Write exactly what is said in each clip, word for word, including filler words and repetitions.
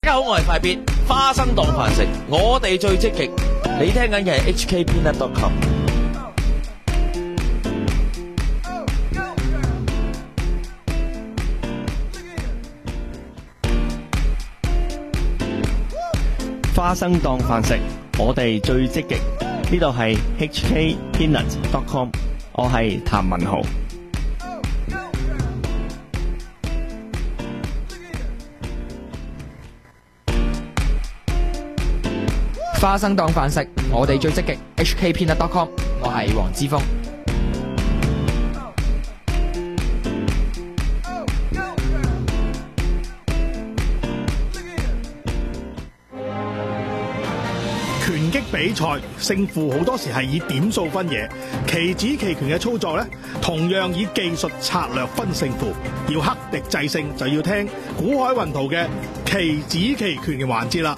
大家好，我係快必花生當飯食，我哋最積極。你聽緊嘅係 H K Peanut dot com。 花生當飯食，我哋最積極。呢度係 H K Peanut dot com， 我係譚文豪。 花生當飯食，我哋最積極。H K Peanut dot com， 我係黃之鋒。 拳擊比賽勝負好多時係以點數分野，棋子棋拳嘅操作呢，同樣以技術策略分勝負。要克敵制勝，就要聽古海雲圖嘅棋子棋拳嘅環節啦。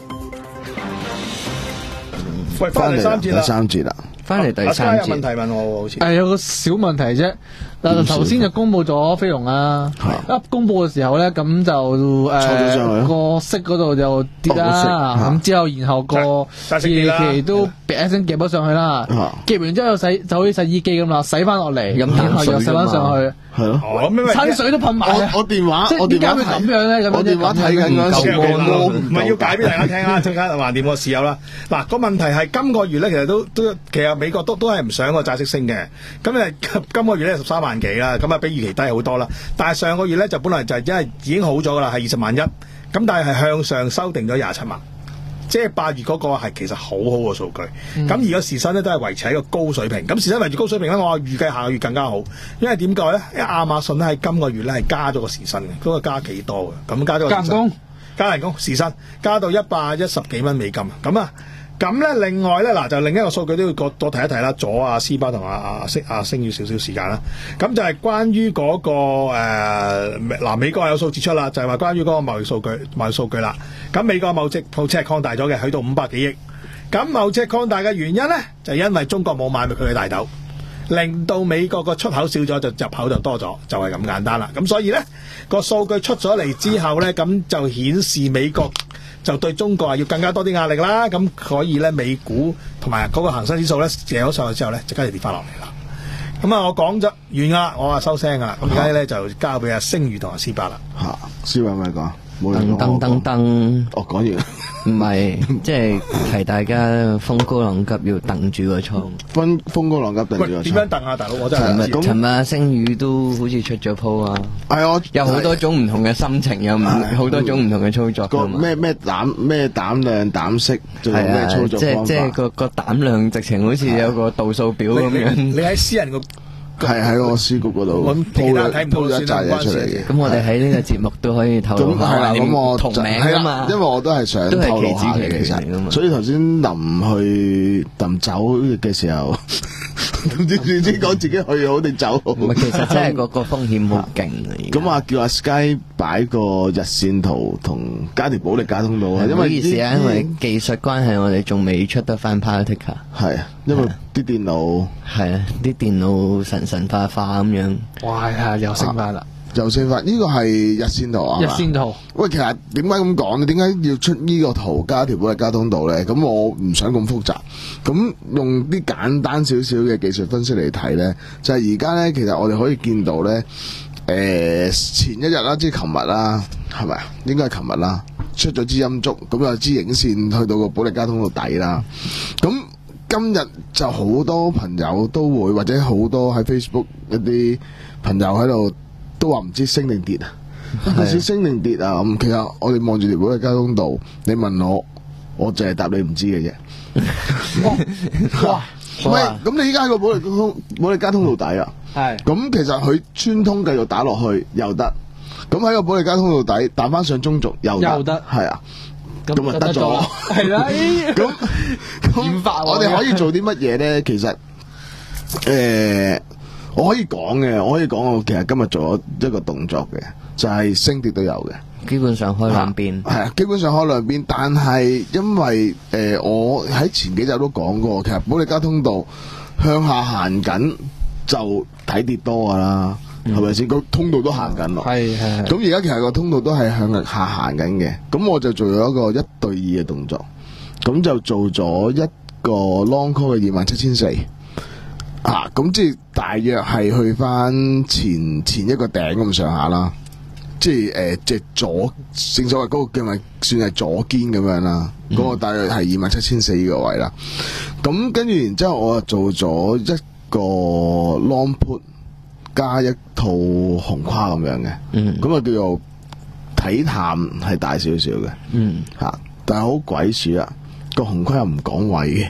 喂，翻嚟第三節啦， 第三節啦， 翻嚟第三節。 有問題問我喎，好似誒有個小問題啫。嗱，頭先就公佈咗飛龍啦，一公佈嘅時候咧，咁就誒個息嗰度就跌啦，咁之後然後個夜期都一聲夾咗上去啦，夾完之後洗就好似洗衣機咁啦，洗翻落嚟，咁然後又洗翻上去， 係咯， 親水都噴埋啊！ 我電話，我點解電話會咁樣咧？咁我電話睇緊嗰陣時， 唔係要解俾大家聽啦，陣間橫掂我試有啦。嗱，個問題係今個月咧，其實都都其實美國都都係唔想個債息升嘅，咁誒今個月咧十三萬幾啦，咁啊比預期低好多啦。但係上個月咧就本來就係因為已經好咗噶啦，係二十萬一，咁但係係向上修訂咗廿七萬。即係八月嗰個係其實好好嘅數據，咁、嗯、而個時薪咧都係維持喺個高水平。咁時薪維持高水平咧，我預計下個月更加好，因為點解咧？因為亞馬遜咧喺今個月咧係加咗個時薪嘅，嗰、嗰個加幾多嘅？咁加咗個時薪，加人工，加人工時薪加到一百一十幾蚊美金。咁啊，咁咧另外咧嗱，就另一個數據都要多提一提啦。左啊，斯巴同阿阿星阿星要少少時間啦。咁就係關於嗰、嗰個誒嗱、呃，美國有數字出啦，就係、係、話關於嗰個貿易數據貿易數據啦。咁美國貿易赤字擴大咗嘅，去到五百幾億。咁貿易赤擴大嘅原因咧，就係、因為中國冇買佢嘅大豆，令到美國個出口少咗，就入口就多咗，就係、係、咁簡單啦。咁所以咧個數據出咗嚟之後咧，咁就顯示美國就對中國係要更加多啲壓力啦。咁所以咧，美股同埋嗰個恒生指數咧借咗上去之後咧，即刻就跌翻落嚟啦。咁啊，我講咗完啦，我話收聲噶啦。咁而家咧就交俾阿星宇同阿斯伯啦。 嚇，斯伯咪講。 噔噔噔噔， 我講完， 唔係即係提大家風高浪急要掟住個倉。 風風高浪急掟住個倉。 點樣掟啊，大佬？我真係唔知。 尋日星宇都好似出咗鋪啊。係我有好多種唔同嘅心情，有好多種唔同嘅操作。 個咩咩膽咩膽量膽色，仲有咩操作方法？ 即係即係個個膽量直情好似有個度數表咁樣。 你喺私人個。 係喺我書局嗰度鋪咗鋪咗一紮嘢出嚟嘅。 咁我哋喺呢個節目都可以透露下。係啦，咁我同名啊嘛， 因為我都係想透露下嘅其實。所以頭先臨去臨走嘅時候，唔知唔知講自己去好定走好。 唔係，其實真係個個風險好勁啊！ 咁啊，叫阿 Sky 擺個日線圖同加條保力加通道啊。 唔好意思啊，因為技術關係，我哋仲未出得翻 Partica。 係啊，因為啲電腦係啊，啲電腦神神化化咁樣。 哇！係又升翻啦， 又升翻。呢個係日線圖啊。 日線圖。喂， 其實點解咁講咧？點解要出呢個圖加條保力加通道咧？咁我唔想咁複雜，咁用啲簡單少少嘅技術分析嚟睇咧，就係而家咧，其實我哋可以見到咧，誒、呃、前一日啦，即係琴日啦，係咪啊？應該係琴日啦，出咗支陰燭，咁有支影線去到個保力加通道底啦，咁。今日就好多朋友都會，或者好多喺 Facebook 一啲朋友喺度都話唔知升定跌啊，唔知升定跌啊。咁其實我哋望住條保力加通道，你問我，我淨係答你唔知嘅啫。哇！唔係，咁你依家喺個保力通保力加通道底啊？係。咁其實佢穿通繼續打落去又得，咁喺個保力加通道底彈翻上中軸又得，又得，係啊。咁咪得咗，係啦。咁咁，我哋可以做啲乜嘢咧？其實，誒、呃，我可以講嘅，我可以講，我其實今日做咗一個動作嘅，就係、是、升跌都有嘅。 基本上開兩邊， 係啊，基本上開兩邊。但係因為誒、呃，我喺前幾集都講過，其實保力加通道向下行緊就睇跌多噶啦。 係咪先？個通道都行緊咯。 係係。 咁而家其實個通道都係向下行緊嘅。咁我就做咗一個一對二嘅動作，咁就做咗一個 long call 嘅二萬七千四。啊，咁即係大約係去翻前前一個頂咁上下啦。即係誒，即係左，正所謂嗰個叫咪算係左肩咁樣啦。嗰、嗯、個大約係二萬七千四呢個位啦。咁跟住然之後，我就做咗一個 long put 加一套紅跨咁樣嘅。嗯，咁啊叫做體探係大少少嘅。嗯，吓、啊，但係好鬼鼠啊！個紅跨又唔講位嘅，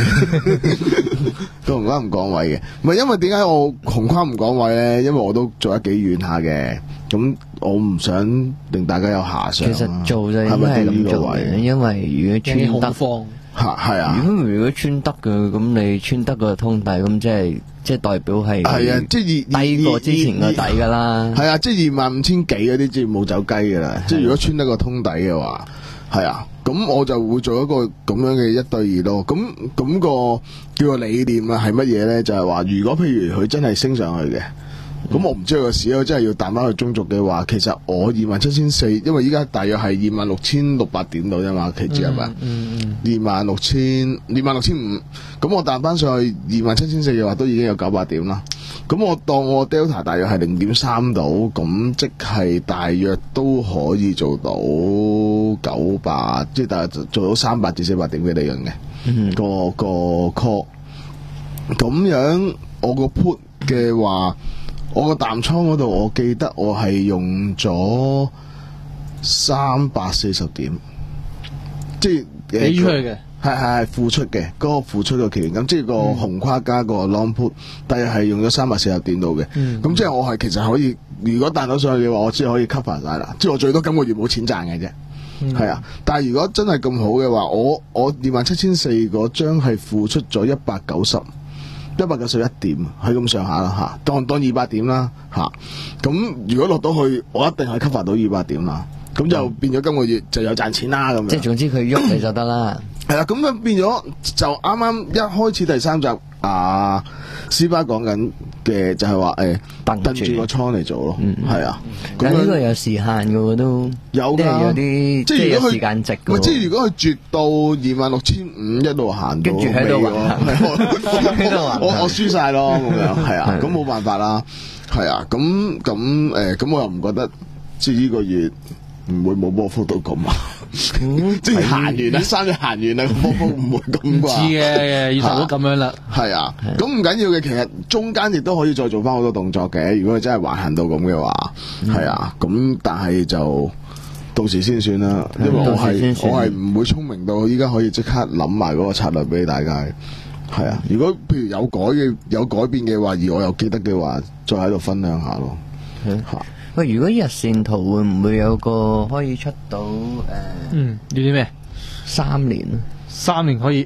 個紅跨唔講位嘅。唔係因為點解我紅跨唔講位咧？因為我都做得幾遠下嘅。咁我唔想令大家有遐想。 其實做就應該係咁做嘅，因為如果穿得嚇係啊， 如果如果穿得嘅，咁你穿得個通底，咁即係即係代表係係啊，即係低過之前個底㗎啦。 係啊，即係二萬五千幾嗰啲，即係冇走雞㗎啦。即係如果穿得個通底嘅話，係啊，咁我就會做一個咁樣嘅一對二咯。咁咁個叫做理念啊，係乜嘢咧？就係話，如果譬如佢真係升上去嘅。咁、嗯、我唔知個市咧，真係要彈翻去中軸嘅話，其實我二萬七千四，因為依家大約係二萬六千六百點到啫嘛，期指係咪？二萬六千二萬六千五，咁我彈翻上去二萬七千四嘅話，都已經有九百點啦。咁我當我 Delta 大約係零點三到，咁即係大約都可以做到九百，即係大約做到三百至四百點嘅利潤嘅。嗯、個個 call 咁樣，我個 put 嘅話。我個淡倉嗰度，我記得我係用咗三百四十點，即係俾出去嘅， 係係係付出嘅，嗰、那個付出嘅期咁，即係個紅跨加個 long put，但係係用咗三百四十點度嘅，咁、嗯、即係我係其實可以，如果彈到上去嘅話，我只係可以 cover 晒啦，即係我最多今個月冇錢賺嘅啫，係、嗯、啊，但係如果真係咁好嘅話，我我二萬七千四嗰張係付出咗一百九十。一百九十一點，係咁上下啦吓，當當二百點啦吓。咁如果落到去，我一定係 cover 到二百點啦。咁就變咗今個月就有賺錢啦咁樣。 即係總之佢喐你就得啦。 係啦，咁樣變咗就啱啱一開始第三集啊，斯巴講緊嘅就係話誒，瞪住個倉嚟做咯。嗯，係啊。 但係呢個有時限嘅喎都。有㗎。有啲即係有時間值嘅。 即係如果佢絕到二萬六千五一路行到， 跟住喺度玩， 我我輸晒咯咁樣，係啊，咁冇辦法啦，係啊，咁咁誒，咁我又唔覺得即係呢個月唔會冇波幅到咁啊。即係行完啦，三日行完啦，波幅唔會咁啩。 知嘅，以前都咁樣啦。 係啊，咁唔緊要嘅，其實中間亦都可以再做翻好多動作嘅。如果佢真係橫行到咁嘅話，係、嗯、啊，咁但係就到時先算啦。因為我係我係唔會聰明到依家可以即刻諗埋嗰個策略俾大家。係啊，如果譬如有改嘅有改變嘅話，而我又記得嘅話，再喺度分享下咯。吓、嗯。 喂，如果日線圖會唔會有個可以出到誒？呃、 嗯，要啲咩？ 三年啊， 三年可以。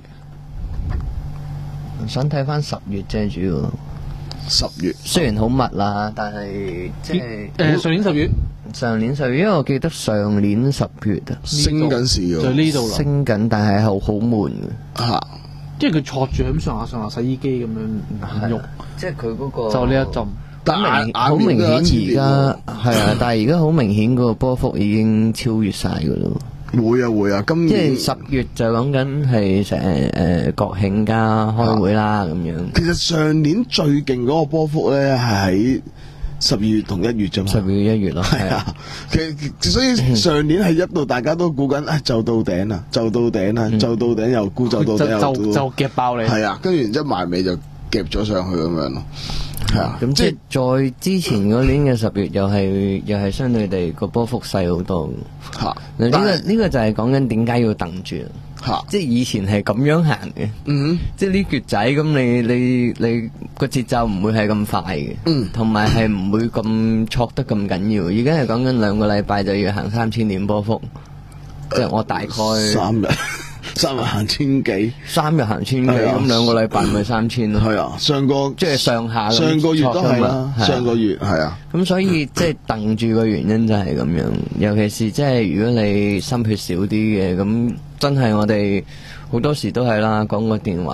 想睇翻十月啫，主要。 十月雖然好密啦，但係即係誒上年十月。 上年十月，因為我記得上年十月啊， 升緊市喎， 就呢度啦。 升緊，但係好好悶嘅。 嚇！ 即係佢坐住咁上下上下洗衣機咁樣喐， 即係佢嗰個就呢一陣。 但係好明顯而家係啊，但係而家好明顯個波幅已經超越晒噶咯。 會啊會啊，今年即係十月就講緊係成誒國慶加開會啦咁樣。 其實上年最勁嗰個波幅咧係喺十二月同一月啫嘛。 十二月一月咯， 係啊。其實所以上年係一度大家都估緊啊，就到頂啦，就到頂啦，就到頂又估就到頂又就就夾爆你。 係啊，跟住然之後埋尾就夾咗上去咁樣咯。係啊， 咁即係再之前嗰年嘅十月又係又係相對地個波幅細好多吓。嗱呢個呢個就係講緊點解要等住吓，即係以前係咁樣行嘅，嗯，即係呢橛仔咁你你你個節奏唔會係咁快嘅，嗯，同埋係唔會咁挫得咁緊要。而家係講緊兩個禮拜就要行三千點波幅，即係我大概三日。三日行千幾， 三日行千幾，咁兩個禮拜咪三千咯。係啊，上個即係上下上個月都係啦，上個月係啊。 咁所以即係瞪住個原因就係咁樣，尤其是即係如果你心血少啲嘅，咁真係我哋好多時都係啦，講個電話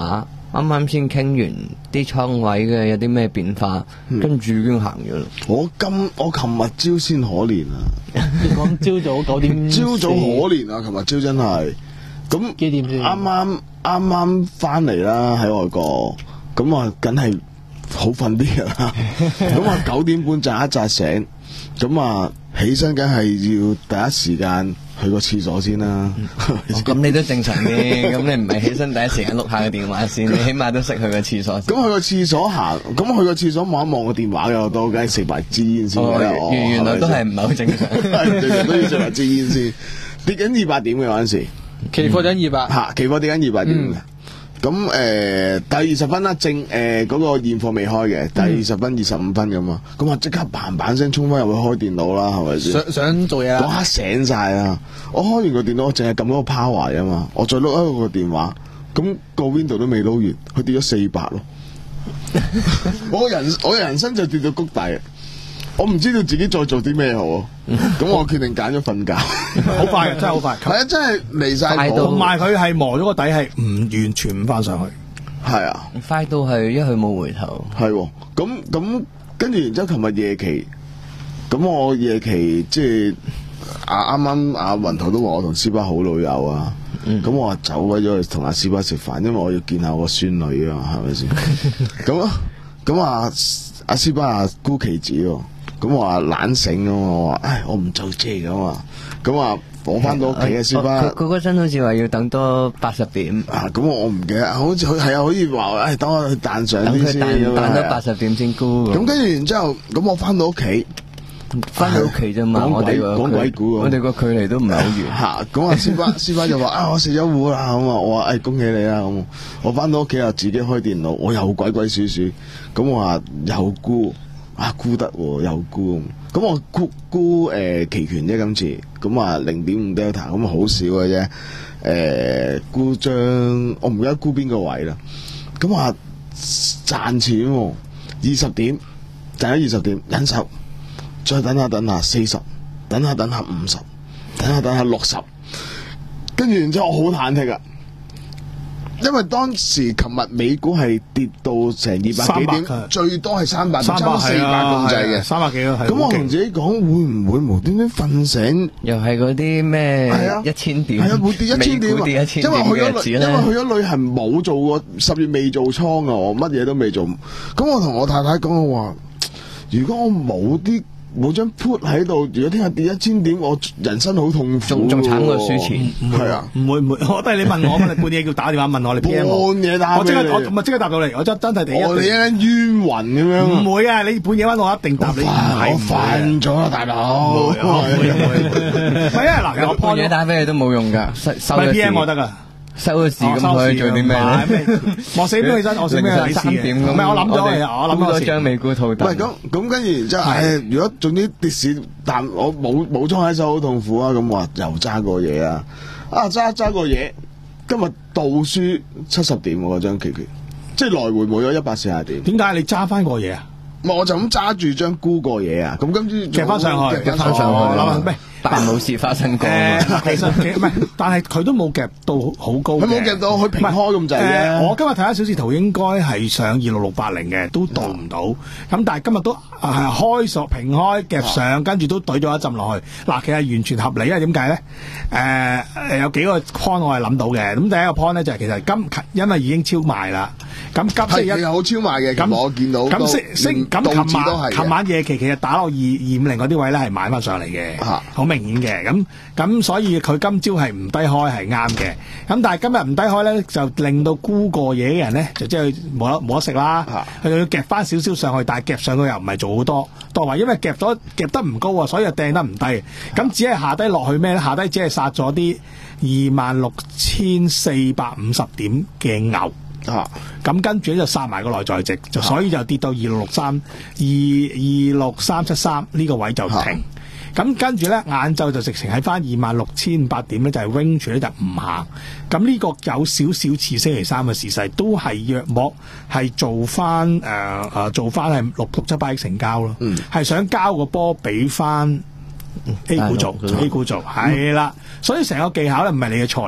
啱啱先傾完啲倉位嘅有啲咩變化，跟住已經行咗啦。 我今我琴日朝先可憐啊！ 你講朝早九點， 朝早可憐啊！琴日朝真係咁幾點先？ 啱啱啱啱翻嚟啦，喺外國，咁啊，梗係好瞓啲噶啦。咁啊，九點半扎一扎醒，咁啊，起身梗係要第一時間去個廁所先啦。 咁你都正常啲，咁你唔係起身第一時間碌下個電話先，你起碼都識去個廁所先。 咁去個廁所行，咁去個廁所望一望個電話嘅，我都梗係食埋支煙先。 原原來都係唔係好正常， 都要食埋支煙先。跌緊二百點嘅嗰陣時， 期貨緊二百， 嚇，期貨跌緊二百點嘅。咁誒、呃，第二十分啦，正誒嗰、呃那個現貨未開嘅，第二十分、二十五分咁啊，咁啊即刻嘭嘭聲衝翻入去開電腦啦，係咪先？ 想想做嘢啦， 嗰刻醒晒啊！我開完個電腦，我淨係撳嗰個 power 啊嘛，我再碌一個電話，咁、那個 window 都未撈完，佢跌咗四百咯。我人我人生就跌到谷底，我唔知道自己再做啲咩好，咁我決定揀咗瞓覺。 好快啊，真係好快。 係啊，真係離晒譜。 同埋佢係磨咗個底，係唔完全唔翻上去。 係啊， 快到係一去冇回頭。 係喎，咁咁跟住，然之後琴日夜期，咁我夜期即係啊啱啱阿雲頭都話我同斯巴好老友啊，咁、嗯、我話走咗咗去同阿斯巴食飯，因為我要見下我孫女啊，係咪先？咁咁啊阿斯巴啊姑棋子喎。咁我話懶醒啊嘛，我話唉我唔做車噶嘛，咁啊我翻到屋企嘅先翻。 佢嗰陣好似話要等多八十點。 啊，咁我我唔記得，好似佢係啊，可以話唉等我去彈上啲先。 等佢彈彈多八十點先沽。 咁跟住然之後，咁我翻到屋企， 翻到屋企啫嘛。 講鬼講鬼故， 我哋個距離都唔係好遠。 嚇，咁啊先翻先翻就話啊我食咗糊啦，咁啊我話唉恭喜你啦，咁我翻到屋企啊自己開電腦，我又鬼鬼祟祟，咁我話又沽。啊沽得喎，又沽，咁我沽沽誒期權啫今次，咁啊零點五 delta，咁啊好少嘅啫，誒沽張我唔記得沽邊個位啦，咁啊賺錢喎，二十點賺咗二十點，忍手，再等下等下四十，等下等下五十，等下等下六十，跟住然之後我好忐忑啊！因為當時琴日美股係跌到成二百幾點，最多係三百，差唔多四百咁滯嘅， 三百幾咯。 咁我同自己講，會唔會無端端瞓醒？ 又係嗰啲咩一千點？ 係啊，會跌一千點啊！ 跌一千因為去咗因為去咗旅行冇做過，十月未做倉啊，我乜嘢都未做。咁我同我太太講我話，如果我冇啲。冇張 put 喺度，如果聽日跌一千點，我人生好痛苦。 仲仲慘過輸錢， 係啊， 唔會唔會，我都係你問我，你半夜叫打電話問我，你 P M 我， 半夜打我即刻我咪即刻答到你，我真真係第一。 我哋一間冤魂咁樣。 唔會啊，你半夜揾我一定答你。 我瞓咗啦，大佬。 唔會唔會唔會。係啊，嗱，我半夜打俾你都冇用㗎，收咗 P M 我得㗎。 收個市咁佢做啲咩咧？ 我四點起身，我四點三點咁。 唔係我諗咗嘅，我諗咗張美股套。 唔係咁咁，跟住然之後，誒，如果總之跌市，但我冇冇倉喺手，好痛苦啊！咁話又揸過嘢啊！啊揸揸過嘢，今日倒輸七十點喎，嗰張期權，即係來回冇咗一百四十點。 點解你揸翻過嘢啊？ 我就咁揸住張沽過嘢啊！咁跟住夾翻上去， 夾翻上去。咩？但冇事發生過。 誒，其實唔係，但係佢都冇夾到好高。 佢冇夾到，佢平開咁滯嘅。 我今日睇下小時圖，應該係上二六六八零嘅，都到唔到。咁但係今日都係開索平開夾上，跟住都懟咗一陣落去。嗱，其實完全合理，因為點解咧？誒誒，有幾個 point 我係諗到嘅。咁第一個 point 咧就係其實今因為已經超賣啦。咁急升一係好超賣嘅。咁我見到咁升升咁琴晚琴晚夜期其實打落二二五零嗰啲位咧係買翻上嚟嘅，好明顯嘅。咁咁所以佢今朝係唔低開係啱嘅。咁但係今日唔低開咧，就令到沽過嘢嘅人咧就即係冇得冇得食啦。佢就要夾翻少少上去，但係夾上去又唔係做好多多位，因為夾咗夾得唔高啊，所以就掟得唔低。咁只係下低落去咩咧？下低只係殺咗啲二萬六千四百五十點嘅牛。啊！咁跟住咧就殺埋個內在值，就所以就跌到二六六三、二二六三七三呢個位就停。咁、啊、跟住咧，晏晝就直情喺翻二萬六千八點咧，就係 range 咧就唔行。咁呢個有少少似星期三嘅時勢，都係約莫係做翻誒誒做翻係六六七百億成交咯。嗯，係想交個波俾翻 A 股做 ，A 股做係啦。所以成個技巧咧唔係你嘅錯嚟嘅。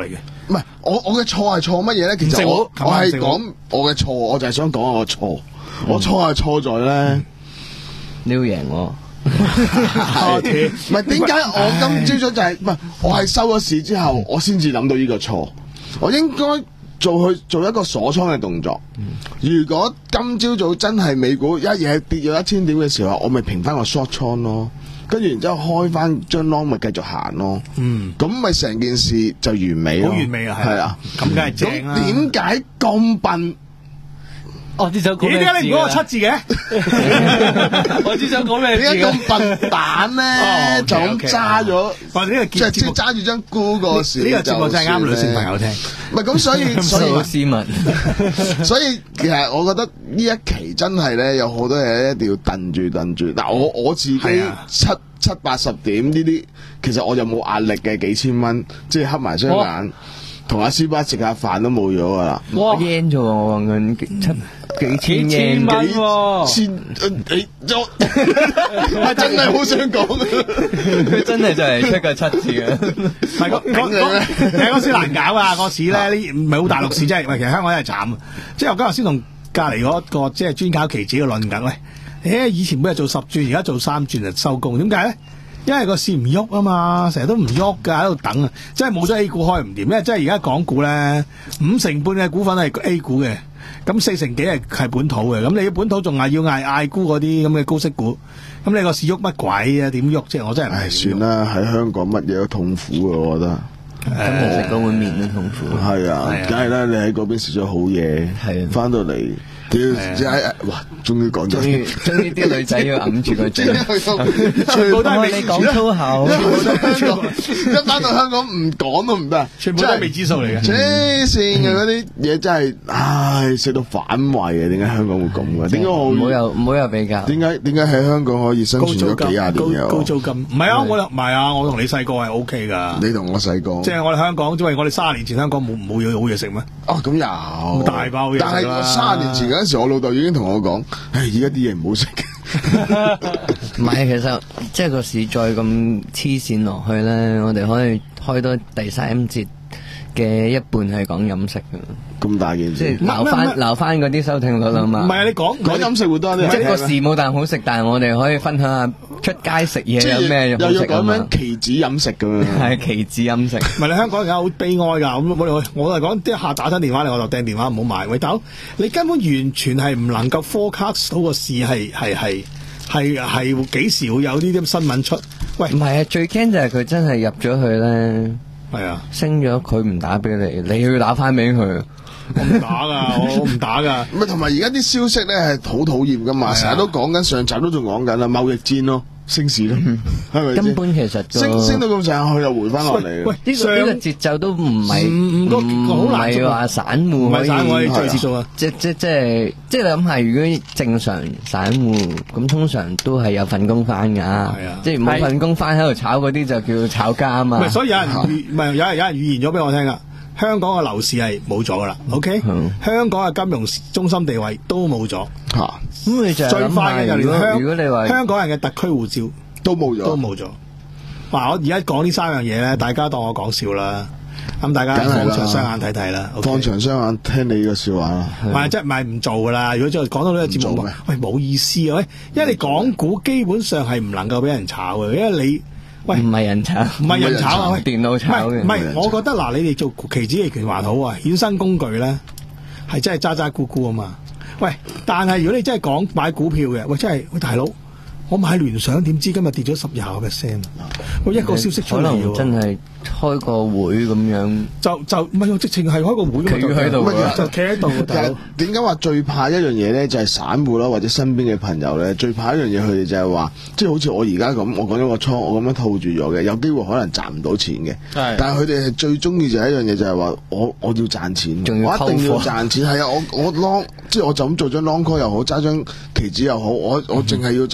唔係我我嘅錯係錯乜嘢咧？其實我我係講我嘅錯，我就係想講我嘅錯。我錯係錯在咧， 你要贏我。 唔係點解我今朝早就係唔係我係收咗市之後，我先至諗到呢個錯。我應該做去做一個鎖倉嘅動作。如果今朝早真係美股一嘢跌咗一千點嘅時候，我咪平翻個 short 倉咯。跟住然之後開翻張 long 咪繼續行咯，嗯，咁咪成件事就完美咯， 好完美啊， 係啊， 咁梗係正啦。 點解咁笨？ 我只想講咩字？ 點解你唔講個七字嘅？ 我只想講咩字？ 點解咁笨蛋咧？就咁揸咗， 或者呢個即係即係揸住張沽個市。 呢個節目真係啱女性朋友聽。 唔係咁，所以所以好斯文。 所以其實我覺得呢一期真係咧有好多嘢一定要燉住燉住。嗱，我我自己七七八十點呢啲，其實我就冇壓力嘅，幾千蚊，即係黑埋雙眼。同阿斯巴食下飯都冇咗噶啦， 哇 yen 啫喎，我講緊七幾千 yen 蚊喎， 千你咗，係真係好想講， 佢真係就係出個七字嘅， 係嗰嗰其實嗰市難搞啊，個市咧呢唔係好大陸市，真係，喂，其實香港真係慘，即係我今日先同隔離嗰個即係專搞期指嘅論緊，喂，誒以前每日做十轉，而家做三轉就收工，點解咧？因為個市唔喐啊嘛，成日都唔喐噶，喺度等啊，即係冇咗 A 股開唔掂，因為即係而家港股咧五成半嘅股份係 A 股嘅，咁四成幾係係本土嘅，咁你本土仲係要嗌嗌沽嗰啲咁嘅高息股，咁你個市喐乜鬼啊？點喐啫？我真係唉，算啦，喺香港乜嘢都痛苦啊，我覺得。 咁其實嗰碗麵都痛苦。 係啊，梗係啦，你喺嗰邊食咗好嘢，係翻到嚟。屌，即係哇！終於講咗， 終於終於啲女仔要揞住個嘴， 全部都係你講粗口， 一翻到香港唔講都唔得， 全部都係未知數嚟嘅。 黐線嘅嗰啲嘢真係，唉，食到反胃啊！點解香港會咁嘅？點解我唔好有唔好有比較？ 點解點解喺香港可以生存咗幾廿年嘅？ 高租金唔係啊！我唔係啊！我同你細個係 O K 噶。 你同我細個， 即係我哋香港，因為我哋卅年前香港冇冇嘢好嘢食咩？ 哦，咁有大包嘢食啦。 但係我卅年前嗰陣時，我老豆已經同我講：唉，而家啲嘢唔好食。 唔係，其實即係個市再咁黐線落去咧，我哋可以開多第三節嘅一半係講飲食嘅。 咁大件事， 即係留翻留翻嗰啲收聽率啊嘛。 唔係啊，你講講飲食會多啲。 即係個市冇啖好食，但係我哋可以分享下出街食嘢有咩好食啊嘛。 又要講緊期指飲食㗎嘛。 係期指飲食。 唔係你香港而家好悲哀㗎，咁我哋我係講啲客打親電話嚟，我就掟電話唔好買。喂，大佬，你根本完全係唔能夠 forecast 到個市係係係係係幾時會有呢啲新聞出？喂， 唔係啊，最驚就係佢真係入咗去咧， 係啊， 升咗佢唔打俾你，你要打翻俾佢。 我唔打噶，我唔打噶。 唔係同埋而家啲消息咧係好討厭噶嘛，成日都講緊，上集都仲講緊啦，貿易戰咯，升市咯，係咪？ 根本其實升升到咁上下，佢又回翻落嚟。 喂，呢個呢個節奏都唔係唔唔好係話散戶可以， 散戶可以最接觸啊！ 即即即係即係你諗下，如果正常散戶咁，通常都係有份工翻噶，係啊，即係冇份工翻喺度炒嗰啲就叫炒家啊嘛。 唔係，所以有人預唔係有人有人預言咗俾我聽噶。香港嘅樓市係冇咗噶啦 ，OK？、嗯、香港嘅金融中心地位都冇咗，吓、啊。 咁你就最快嘅就連香， 如果你話香港人嘅特區護照都冇咗， 都冇咗。嗱，我而家講呢三樣嘢咧，大家當我講笑啦。咁大家放長雙眼睇睇啦， 放長雙眼聽你呢個笑話啦。 唔係即係唔係唔做噶啦？如果再講到呢個節目，喂冇意思啊！喂，因為你港股基本上係唔能夠俾人炒嘅，因為你。喂， 唔係人炒， 唔係人炒啊！喂， 電腦炒嘅。 唔係，我覺得嗱，你哋做期指期權還好啊，衍生工具咧係真係渣渣咕咕啊嘛。喂，但係如果你真係講買股票嘅，喂，真係喂大佬，我買聯想點知今日跌咗十廿個 percent 啊？喂，一個消息出嚟喎， 真係開個會咁樣， 就就唔係直情係開個會， 企喺度， 就企喺度。 點解話最怕一樣嘢咧？就係散戶啦，或者身邊嘅朋友咧，最怕一樣嘢，佢哋就係話，即係好似我而家咁，我講咗個倉，我咁樣套住咗嘅，有機會可能賺唔到錢嘅。但係佢哋係最中意就係一樣嘢，就係話我我要賺錢，我一定要賺錢。係啊，我我 long 即係我就咁做張 long call 又好，揸張期指又好，我我淨係要賺，我唔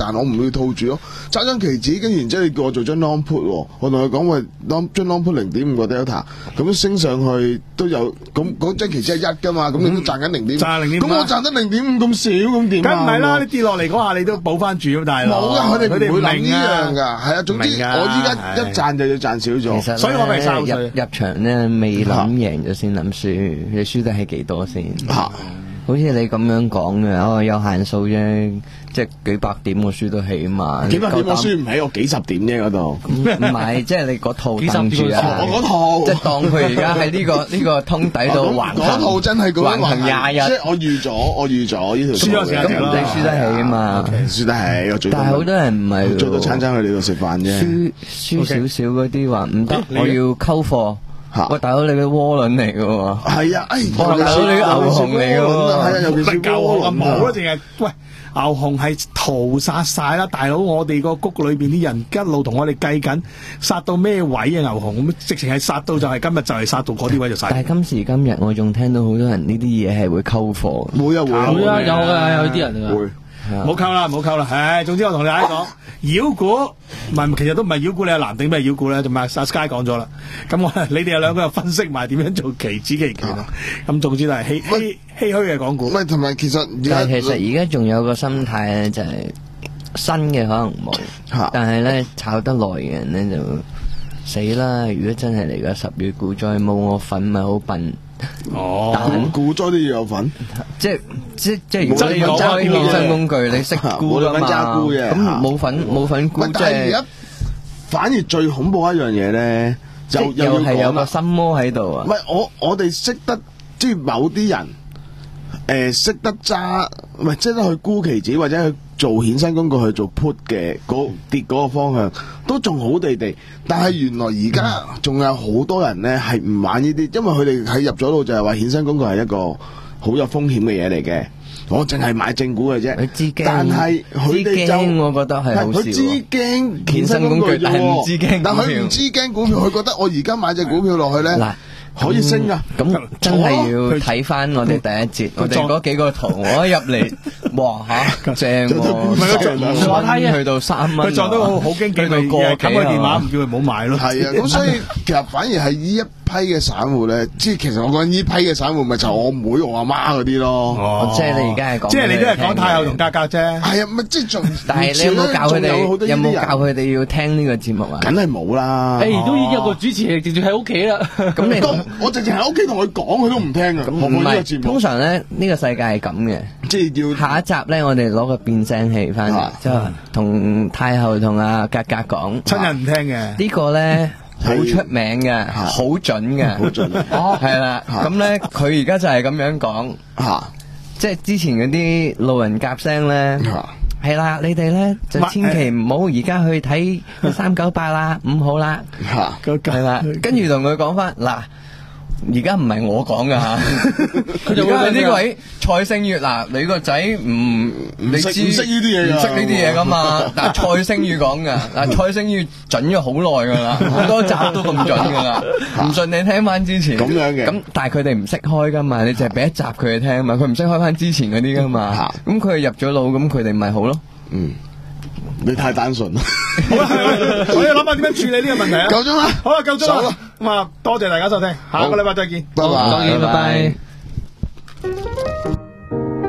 要套住咯。揸張期指，跟住然之後你叫我做張 long put， 我同佢講喂，張 long put 零點五個 delta， 咁升上去都有，咁嗰張期指係一㗎嘛，咁你都賺緊零點五， 賺零點五， 咁我賺得零點五咁少，咁點啊？ 梗唔係啦，你跌落嚟嗰下你都補翻住咁，但係冇㗎，佢哋唔會諗呢樣㗎，係啊，總之明啊我依家一賺就要賺少咗， 其實所以我咪三歲入入場咧未諗贏咗先諗輸，你輸得係幾多先？ 嚇好似你咁樣講嘅，哦有限數啫，即係幾百點我輸得起嘛。 幾百點我夠膽輸唔起，我幾十點啫嗰度。 唔係，即係你嗰套幾十等住啊！ 我嗰套即係當佢而家喺呢個呢個通底度橫嗰套行， 真係嗰橫行廿日即係我預咗，我預咗呢條數輸咗時間咁值咯你輸得起啊嘛。 輸得起，我最多但係好多人唔係喎最多餐餐去你度食飯啫。 輸輸少少嗰啲話唔得，我要溝貨。 嚇喂，大佬你嘅窩輪嚟嘅喎。 係啊，哎， 哇大佬你牛熊嚟㗎喎係啊，尤其是唔係牛熊啊冇啦， 窩輪淨係喂牛熊係屠殺晒啦，大佬我哋個谷裏邊啲人一路同我哋計緊殺到咩位啊牛熊咁，直情係殺到就係今日就係殺到嗰啲位就殺。 但係今時今日我仲聽到好多人呢啲嘢係會溝貨。 會啊會啊會啊，有嘅嘅有啲人㗎。 會。 唔好溝啦，唔好溝啦，唉，總之我同大家講，妖股唔係，其實都唔係妖股，你係藍定咩妖股咧？就咪阿 Sky 講咗啦。咁我你哋有兩個又分析埋點樣做期指期權啊。咁總之都係唏唏唏噓嘅講股。 唔係同埋其實而但係家其實而家仲有個心態咧，就係新嘅可能冇， 嚇但係咧炒得耐嘅人咧就死啦！如果真係嚟個十月股災冇我份，咪好笨。 哦， 但股災都要有份， 即係即即係如果你冇得講要揸啲衍生工具，你識估㗎冇得揸嘛？ 沽嘅咁冇份冇份估喂， 即係但係而家反而最恐怖一樣嘢咧，就即又係有個要講啦。 心魔喺度啊！ 唔係我我哋識得即係某啲人誒識得揸，唔係識得去沽期指或者去做衍生工具去做 put 嘅嗰跌嗰個方向都仲好地地，但係原來而家仲有好多人咧係唔玩呢啲，因為佢哋喺入咗路就係話衍生工具係一個好有風險嘅嘢嚟嘅。我淨係買正股嘅啫， 佢知驚， 但係佢哋就知驚我覺得係好笑佢知喎。 驚衍生工具但係唔知驚股票但佢唔知驚股票，佢覺得我而家買隻股票落去咧嗱可以升噶。 咁真係要睇翻我哋第一節，我哋嗰幾個圖，我一入嚟，哇嚇正喎， 撞三蚊去到三蚊， 佢撞到好好經紀， 去到佢過冚個電話唔叫佢唔好買咯。 係啊，咁所以其實反而係呢一批嘅散戶咧，即係其實我講呢批嘅散戶咪就我妹我阿媽嗰啲咯。 哦即係你而家係講， 即係你都係講太后同格格啫。 係啊，咪即係仲， 但係你有冇教佢哋？有冇教佢？ 佢哋要聽呢個節目啊？ 梗係冇啦。 誒，都已經有個主持人直接喺屋企啦。 咁你都我直情喺屋企同佢講，佢都唔聽啊。 唔何況呢個節係， 目通常咧呢個世界係咁嘅。 即係要下一集咧，我哋攞個變聲器翻嚟啊， 之後同太后同阿格格講， 親人唔聽嘅。 呢個咧好係出名嘅，好準嘅， 好準啊哦，係啦。 啊咁咧，佢而家就係咁樣講， 嚇即係之前嗰啲路人甲聲咧。 嚇係啦，你哋咧就千祈唔好而家去睇三九八啦，五號啦， 嚇係啦，跟住同佢講翻嗱。而家唔係我講噶吓， 佢就會而家呢位蔡星月嗱，你個仔唔你知唔識呢啲嘢㗎唔識呢啲嘢噶嘛？嗱，蔡星月講噶，嗱，蔡星月準咗好耐噶啦，好多集都咁準噶啦，唔信你聽翻之前咁樣嘅咁但係佢哋唔識開噶嘛，你淨係俾一集佢哋聽嘛，佢唔識開翻之前嗰啲噶嘛，咁佢入咗腦，咁佢哋咪好咯。 嗯，你太單純啦。 好啦，我要諗下點樣處理呢個問題啊。 夠鐘啦， 好啦，夠鐘啦走啦。 咁啊，多謝大家收聽，下個禮拜再見。 拜拜。 當然，拜拜。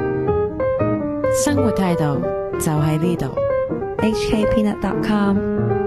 生活態度就喺呢度。H K Peanut dot com